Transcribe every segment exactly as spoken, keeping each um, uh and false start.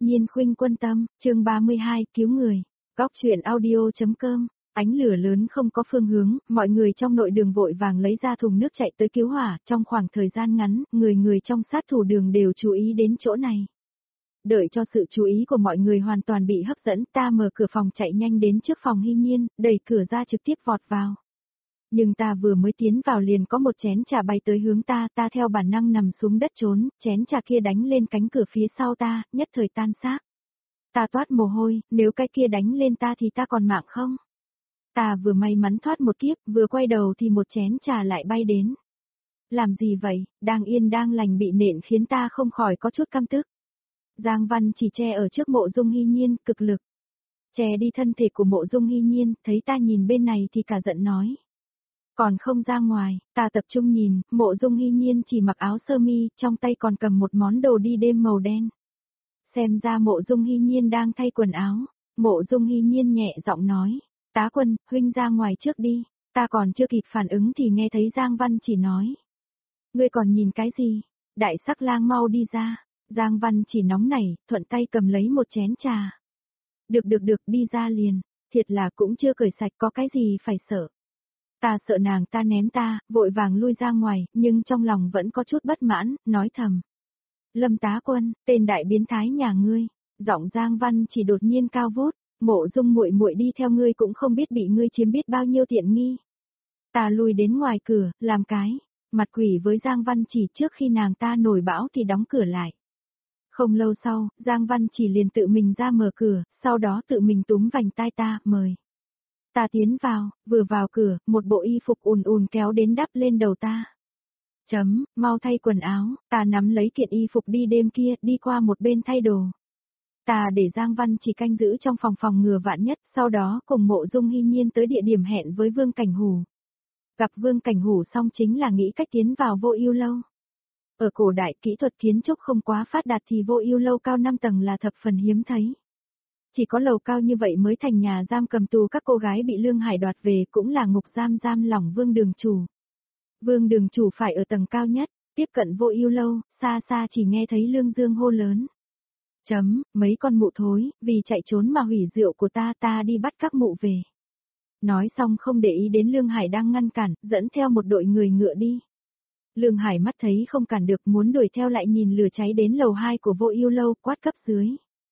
Nhiên khuynh quân tâm, chương ba mươi hai, cứu người. Góc truyện audio.com. Ánh lửa lớn không có phương hướng, mọi người trong nội đường vội vàng lấy ra thùng nước chạy tới cứu hỏa, trong khoảng thời gian ngắn, người người trong sát thủ đường đều chú ý đến chỗ này. Đợi cho sự chú ý của mọi người hoàn toàn bị hấp dẫn, ta mở cửa phòng chạy nhanh đến trước phòng Hy Nhiên, đẩy cửa ra trực tiếp vọt vào. Nhưng ta vừa mới tiến vào liền có một chén trà bay tới hướng ta, ta theo bản năng nằm xuống đất trốn, chén trà kia đánh lên cánh cửa phía sau ta, nhất thời tan xác. Ta toát mồ hôi, nếu cái kia đánh lên ta thì ta còn mạng không? Ta vừa may mắn thoát một kiếp, vừa quay đầu thì một chén trà lại bay đến. Làm gì vậy, đang yên đang lành bị nện khiến ta không khỏi có chút căm tức. Giang Văn chỉ che ở trước Mộ Dung Hy Nhiên, cực lực che đi thân thể của Mộ Dung Hy Nhiên, thấy ta nhìn bên này thì cả giận nói. Còn không ra ngoài, ta tập trung nhìn, Mộ Dung Hy Nhiên chỉ mặc áo sơ mi, trong tay còn cầm một món đồ đi đêm màu đen. Xem ra Mộ Dung Hy Nhiên đang thay quần áo. Mộ Dung Hy Nhiên nhẹ giọng nói, tá quân, huynh ra ngoài trước đi. Ta còn chưa kịp phản ứng thì nghe thấy Giang Văn chỉ nói. Ngươi còn nhìn cái gì? Đại sắc lang mau đi ra. Giang Văn chỉ nóng nảy, thuận tay cầm lấy một chén trà. Được được được, đi ra liền. Thiệt là cũng chưa cởi sạch, có cái gì phải sợ. Ta sợ nàng ta ném ta, vội vàng lui ra ngoài, nhưng trong lòng vẫn có chút bất mãn, nói thầm. Lâm tá quân, tên đại biến thái nhà ngươi. Giọng Giang Văn chỉ đột nhiên cao vút, Mộ Dung muội muội đi theo ngươi cũng không biết bị ngươi chiếm biết bao nhiêu tiện nghi. Ta lui đến ngoài cửa, làm cái, mặt quỷ với Giang Văn chỉ trước khi nàng ta nổi bão thì đóng cửa lại. Không lâu sau, Giang Văn chỉ liền tự mình ra mở cửa, sau đó tự mình túm vành tai ta, mời. Ta tiến vào, vừa vào cửa, một bộ y phục ùn ùn kéo đến đắp lên đầu ta. Chấm, mau thay quần áo, ta nắm lấy kiện y phục đi đêm kia, đi qua một bên thay đồ. Ta để Giang Văn chỉ canh giữ trong phòng phòng ngừa vạn nhất, sau đó cùng Mộ Dung Hy Nhiên tới địa điểm hẹn với Vương Cảnh Hủ. Gặp Vương Cảnh Hủ xong chính là nghĩ cách tiến vào Vô Ưu lâu. Ở cổ đại kỹ thuật kiến trúc không quá phát đạt thì Vô Ưu lâu cao năm tầng là thập phần hiếm thấy. Chỉ có lầu cao như vậy mới thành nhà giam cầm tù các cô gái bị Lương Hải đoạt về, cũng là ngục giam giam lỏng Vương đường chủ. Vương đường chủ phải ở tầng cao nhất, tiếp cận Vô Ưu lâu, xa xa chỉ nghe thấy Lương Dương hô lớn. Chấm, mấy con mụ thối, vì chạy trốn mà hủy rượu của ta, ta đi bắt các mụ về. Nói xong không để ý đến Lương Hải đang ngăn cản, dẫn theo một đội người ngựa đi. Lương Hải mắt thấy không cản được, muốn đuổi theo lại nhìn lửa cháy đến lầu hai của Vô Ưu lâu, quát cấp dưới.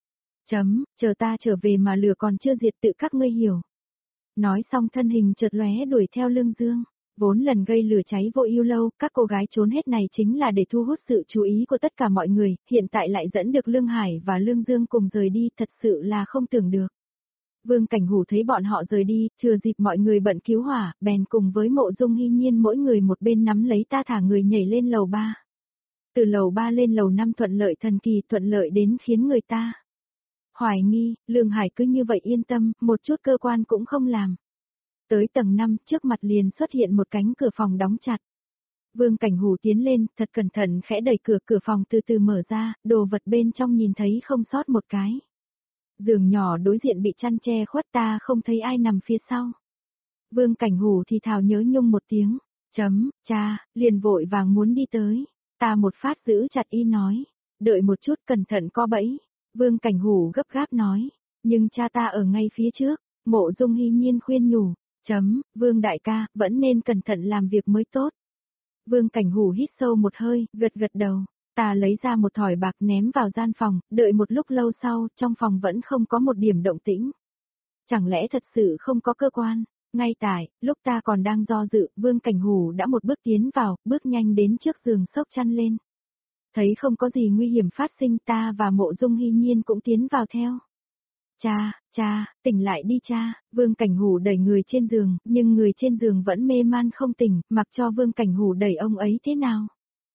Chấm, chờ ta trở về mà lửa còn chưa diệt tự các ngươi hiểu. Nói xong thân hình chợt lóe đuổi theo Lương Dương. Vốn lần gây lửa cháy Vô Ưu lâu, các cô gái trốn hết này chính là để thu hút sự chú ý của tất cả mọi người, hiện tại lại dẫn được Lương Hải và Lương Dương cùng rời đi, thật sự là không tưởng được. Vương Cảnh Hủ thấy bọn họ rời đi, thừa dịp mọi người bận cứu hỏa, bèn cùng với Mộ Dung Hy Nhiên mỗi người một bên nắm lấy ta thả người nhảy lên lầu ba. Từ lầu ba lên lầu năm thuận lợi thần kỳ, thuận lợi đến khiến người ta hoài nghi. Lương Hải cứ như vậy yên tâm, một chút cơ quan cũng không làm. Tới tầng năm, trước mặt liền xuất hiện một cánh cửa phòng đóng chặt. Vương Cảnh Hủ tiến lên, thật cẩn thận khẽ đẩy cửa, cửa phòng từ từ mở ra, đồ vật bên trong nhìn thấy không sót một cái. Giường nhỏ đối diện bị chăn che khuất, ta không thấy ai nằm phía sau. Vương Cảnh Hủ thì thào nhớ nhung một tiếng, chấm, cha, liền vội vàng muốn đi tới. Ta một phát giữ chặt y nói, đợi một chút, cẩn thận có bẫy. Vương Cảnh Hủ gấp gáp nói, nhưng cha ta ở ngay phía trước. Mộ Dung Hy Nhiên khuyên nhủ, chấm, Vương đại ca, vẫn nên cẩn thận làm việc mới tốt. Vương Cảnh Hủ hít sâu một hơi, gật gật đầu. Ta lấy ra một thỏi bạc ném vào gian phòng, đợi một lúc lâu sau, trong phòng vẫn không có một điểm động tĩnh. Chẳng lẽ thật sự không có cơ quan? Ngay tại, lúc ta còn đang do dự, Vương Cảnh Hủ đã một bước tiến vào, bước nhanh đến trước giường xốc chăn lên. Thấy không có gì nguy hiểm phát sinh, ta và Mộ Dung Hy Nhiên cũng tiến vào theo. Cha, cha, tỉnh lại đi cha. Vương Cảnh Hủ đẩy người trên giường, nhưng người trên giường vẫn mê man không tỉnh, mặc cho Vương Cảnh Hủ đẩy ông ấy thế nào.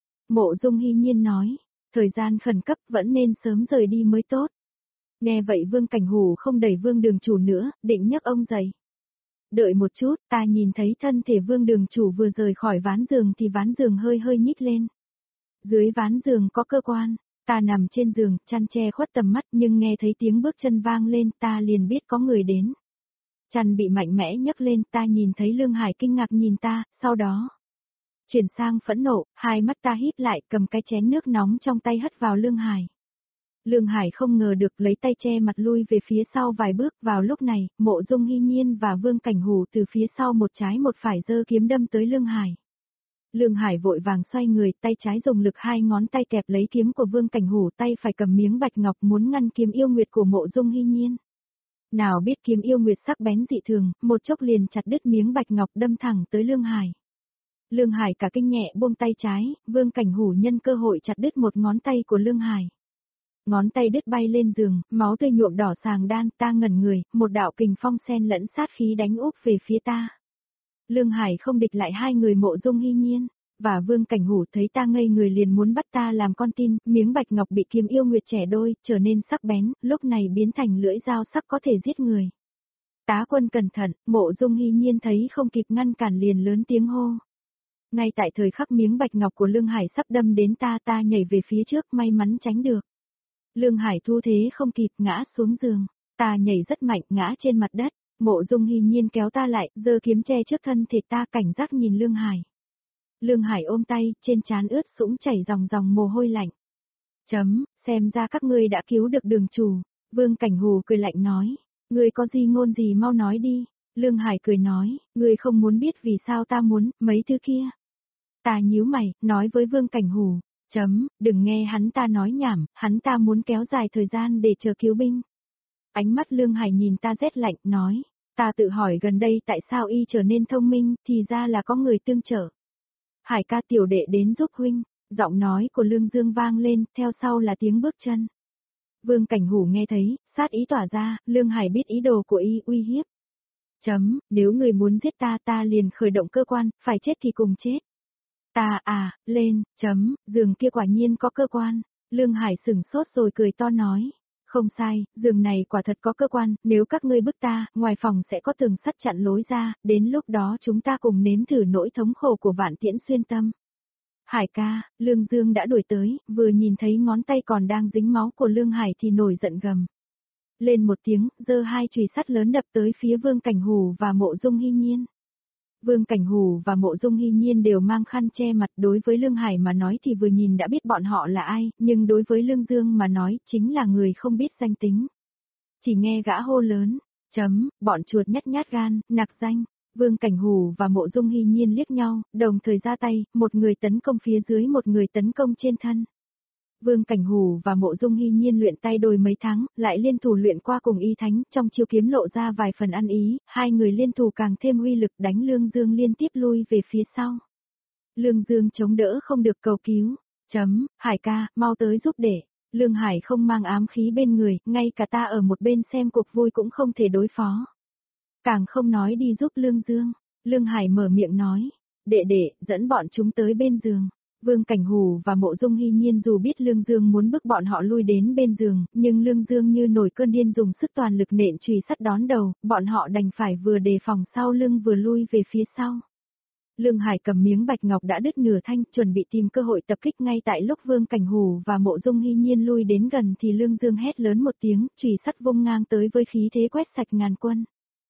Mộ Dung Hy Nhiên nói, thời gian khẩn cấp vẫn nên sớm rời đi mới tốt. Nghe vậy Vương Cảnh Hủ không đẩy Vương đường chủ nữa, định nhấc ông dậy. Đợi một chút, ta nhìn thấy thân thể Vương đường chủ vừa rời khỏi ván giường thì ván giường hơi hơi nhích lên. Dưới ván giường có cơ quan. Ta nằm trên giường, chăn che khuất tầm mắt, nhưng nghe thấy tiếng bước chân vang lên, ta liền biết có người đến. Chăn bị mạnh mẽ nhấc lên, ta nhìn thấy Lương Hải kinh ngạc nhìn ta, sau đó chuyển sang phẫn nộ, hai mắt ta híp lại, cầm cái chén nước nóng trong tay hất vào Lương Hải. Lương Hải không ngờ được lấy tay che mặt lui về phía sau vài bước, vào lúc này, Mộ Dung Hy Nhiên và Vương Cảnh Hù từ phía sau một trái một phải giơ kiếm đâm tới Lương Hải. Lương Hải vội vàng xoay người, tay trái dùng lực hai ngón tay kẹp lấy kiếm của Vương Cảnh Hù, tay phải cầm miếng bạch ngọc muốn ngăn kiếm yêu nguyệt của Mộ Dung Hy Nhiên. Nào biết kiếm yêu nguyệt sắc bén dị thường, một chốc liền chặt đứt miếng bạch ngọc đâm thẳng tới Lương Hải. Lương Hải cả kinh nhẹ buông tay trái, Vương Cảnh Hù nhân cơ hội chặt đứt một ngón tay của Lương Hải. Ngón tay đứt bay lên giường, máu tươi nhuộm đỏ sàng đan, ta ngẩn người, một đạo kình phong xen lẫn sát khí đánh úp về phía ta. Lương Hải không địch lại hai người Mộ Dung Hy Nhiên, và Vương Cảnh Hù thấy ta ngây người liền muốn bắt ta làm con tin, miếng bạch ngọc bị kiếm yêu nguyệt trẻ đôi, trở nên sắc bén, lúc này biến thành lưỡi dao sắc có thể giết người. Tá quân cẩn thận, Mộ Dung Hy Nhiên thấy không kịp ngăn cản liền lớn tiếng hô. Ngay tại thời khắc miếng bạch ngọc của Lương Hải sắp đâm đến ta, ta nhảy về phía trước, may mắn tránh được. Lương Hải thu thế không kịp, ngã xuống giường, ta nhảy rất mạnh, ngã trên mặt đất, Mộ Dung Hy Nhiên kéo ta lại, giơ kiếm che trước thân thể ta, cảnh giác nhìn Lương Hải. Lương Hải ôm tay, trên trán ướt sũng chảy dòng dòng mồ hôi lạnh. Chấm, xem ra các ngươi đã cứu được đường chủ. Vương Cảnh Hù cười lạnh nói, ngươi có gì ngôn gì mau nói đi. Lương Hải cười nói, ngươi không muốn biết vì sao ta muốn, mấy thứ kia. Ta nhíu mày, nói với Vương Cảnh Hù, chấm, đừng nghe hắn ta nói nhảm, hắn ta muốn kéo dài thời gian để chờ cứu binh. Ánh mắt Lương Hải nhìn ta rét lạnh, nói, ta tự hỏi gần đây tại sao y trở nên thông minh, thì ra là có người tương trợ. Hải ca, tiểu đệ đến giúp huynh, giọng nói của Lương Dương vang lên, theo sau là tiếng bước chân. Vương Cảnh Hù nghe thấy, sát ý tỏa ra, Lương Hải biết ý đồ của y, uy hiếp. Chấm, nếu người muốn giết ta ta liền khởi động cơ quan, phải chết thì cùng chết. Ta à, lên, chấm, giường kia quả nhiên có cơ quan. Lương Hải sửng sốt rồi cười to nói. Không sai, giường này quả thật có cơ quan, nếu các ngươi bức ta, ngoài phòng sẽ có tường sắt chặn lối ra, đến lúc đó chúng ta cùng nếm thử nỗi thống khổ của Vạn Tiễn xuyên tâm. Hải ca, Lương Dương đã đuổi tới, vừa nhìn thấy ngón tay còn đang dính máu của Lương Hải thì nổi giận gầm. Lên một tiếng, giơ hai chùy sắt lớn đập tới phía Vương Cảnh Hù và Mộ Dung Hy Nhiên. Vương Cảnh Hù và Mộ Dung Hy Nhiên đều mang khăn che mặt, đối với Lương Hải mà nói thì vừa nhìn đã biết bọn họ là ai, nhưng đối với Lương Dương mà nói chính là người không biết danh tính. Chỉ nghe gã hô lớn, chấm, bọn chuột nhắt nhát gan, nặc danh. Vương Cảnh Hù và Mộ Dung Hy Nhiên liếc nhau, đồng thời ra tay, một người tấn công phía dưới, một người tấn công trên thân. Vương Cảnh Hù và Mộ Dung Hy Nhiên luyện tay đôi mấy tháng, lại liên thủ luyện qua cùng y thánh, trong chiêu kiếm lộ ra vài phần ăn ý, hai người liên thủ càng thêm uy lực, đánh Lương Dương liên tiếp lui về phía sau. Lương Dương chống đỡ không được, cầu cứu. Chấm, Hải ca, mau tới giúp để. Lương Hải không mang ám khí bên người, ngay cả ta ở một bên xem cuộc vui cũng không thể đối phó. Càng không nói đi giúp Lương Dương. Lương Hải mở miệng nói, đệ đệ, dẫn bọn chúng tới bên giường. Vương Cảnh Hù và Mộ Dung Hy Nhiên dù biết Lương Dương muốn bức bọn họ lui đến bên giường, nhưng Lương Dương như nổi cơn điên dùng sức toàn lực nện chùy sắt đón đầu, bọn họ đành phải vừa đề phòng sau lưng vừa lui về phía sau. Lương Hải cầm miếng bạch ngọc đã đứt nửa thanh, chuẩn bị tìm cơ hội tập kích. Ngay tại lúc Vương Cảnh Hù và Mộ Dung Hy Nhiên lui đến gần thì Lương Dương hét lớn một tiếng, chùy sắt vung ngang tới với khí thế quét sạch ngàn quân.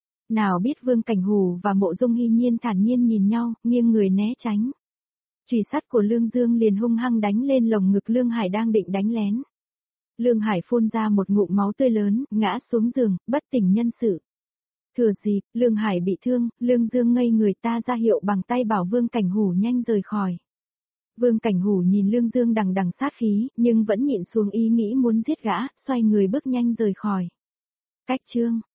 Nào biết Vương Cảnh Hù và Mộ Dung Hy Nhiên thản nhiên nhìn nhau, nghiêng người né tránh. Chùy sắt của Lương Dương liền hung hăng đánh lên lồng ngực Lương Hải đang định đánh lén. Lương Hải phun ra một ngụm máu tươi lớn, ngã xuống giường, bất tỉnh nhân sự. Thừa dịp, Lương Hải bị thương, Lương Dương ngây người, ta ra hiệu bằng tay bảo Vương Cảnh Hù nhanh rời khỏi. Vương Cảnh Hù nhìn Lương Dương đằng đằng sát khí, nhưng vẫn nhịn xuống ý nghĩ muốn giết gã, xoay người bước nhanh rời khỏi. Cách chương